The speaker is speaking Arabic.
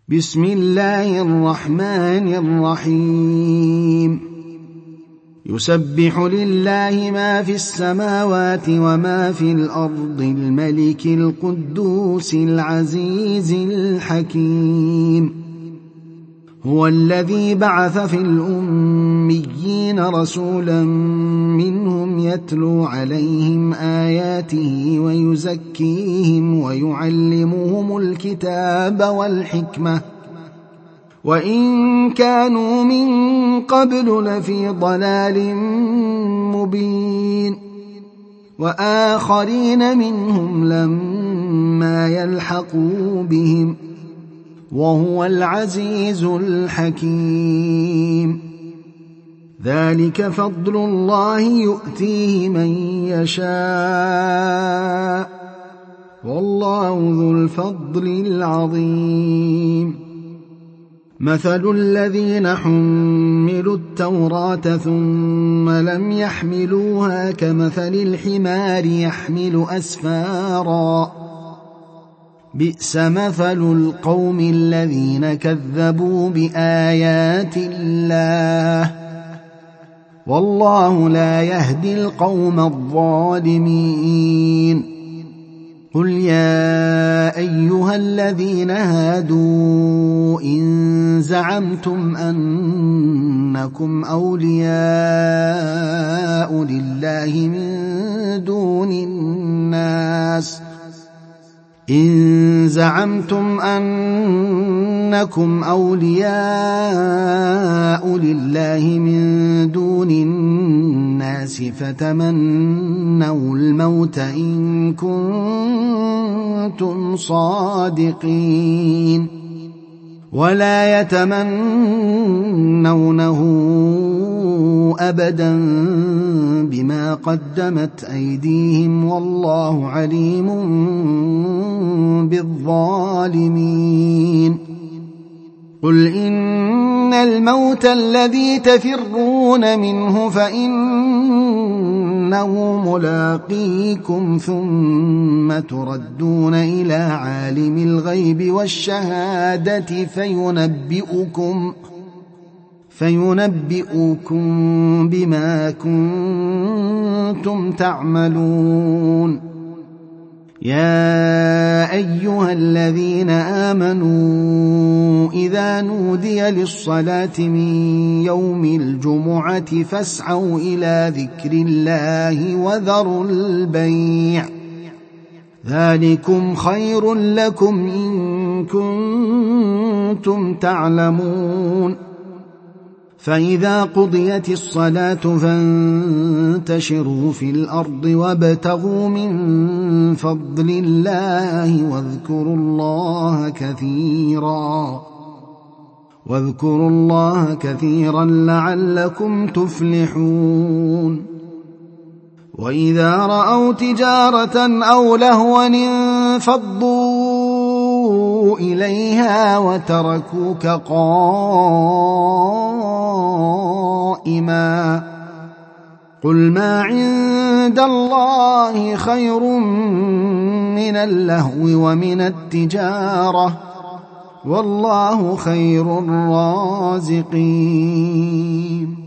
بسم الله الرحمن الرحيم يسبح لله ما في السماوات وما في الأرض الملك القدوس العزيز الحكيم هو الذي بعث في الأميين رسولا منهم يتلو عليهم آياته ويزكيهم ويعلمهم الكتاب والحكمة وإن كانوا من قبل لفي ضلال مبين وآخرين منهم لما يلحقوا بهم وهو العزيز الحكيم ذلك فضل الله يؤتيه من يشاء والله ذو الفضل العظيم مثل الذين حملوا التوراة ثم لم يحملوها كمثل الحمار يحمل أسفارا بئس مثل القوم الذين كذبوا بآيات الله والله لا يهدي القوم الظالمين قل يا أيها الذين هادوا إن زعمتم أنكم أولياء لله من دون الناس إن زعمتم أنكم أولياء لله من دون الناس فتمنوا الموت إن كنتم صادقين ولا يتمنونه أبدا بما قدمت أيديهم والله عليم بالظالمين قل إن الموت الذي تفرون منه فإنه ملاقيكم ثم تردون إلى عالم الغيب والشهادة فينبئكم بما كنتم تعملون يا أيها الذين آمنوا إذا نودي للصلاة من يوم الجمعة فاسعوا إلى ذكر الله وذروا البيع ذلكم خير لكم إن كنتم تعلمون فإذا قضيت الصلاة فانتشروا في الأرض وابتغوا من فضل الله واذكروا الله كثيرا لعلكم تفلحون وإذا رأوا تجارة أو لهوا انفضوا إليها وتركوك قائما قل ما عند الله خير من اللهو ومن التجارة والله خير الرازقين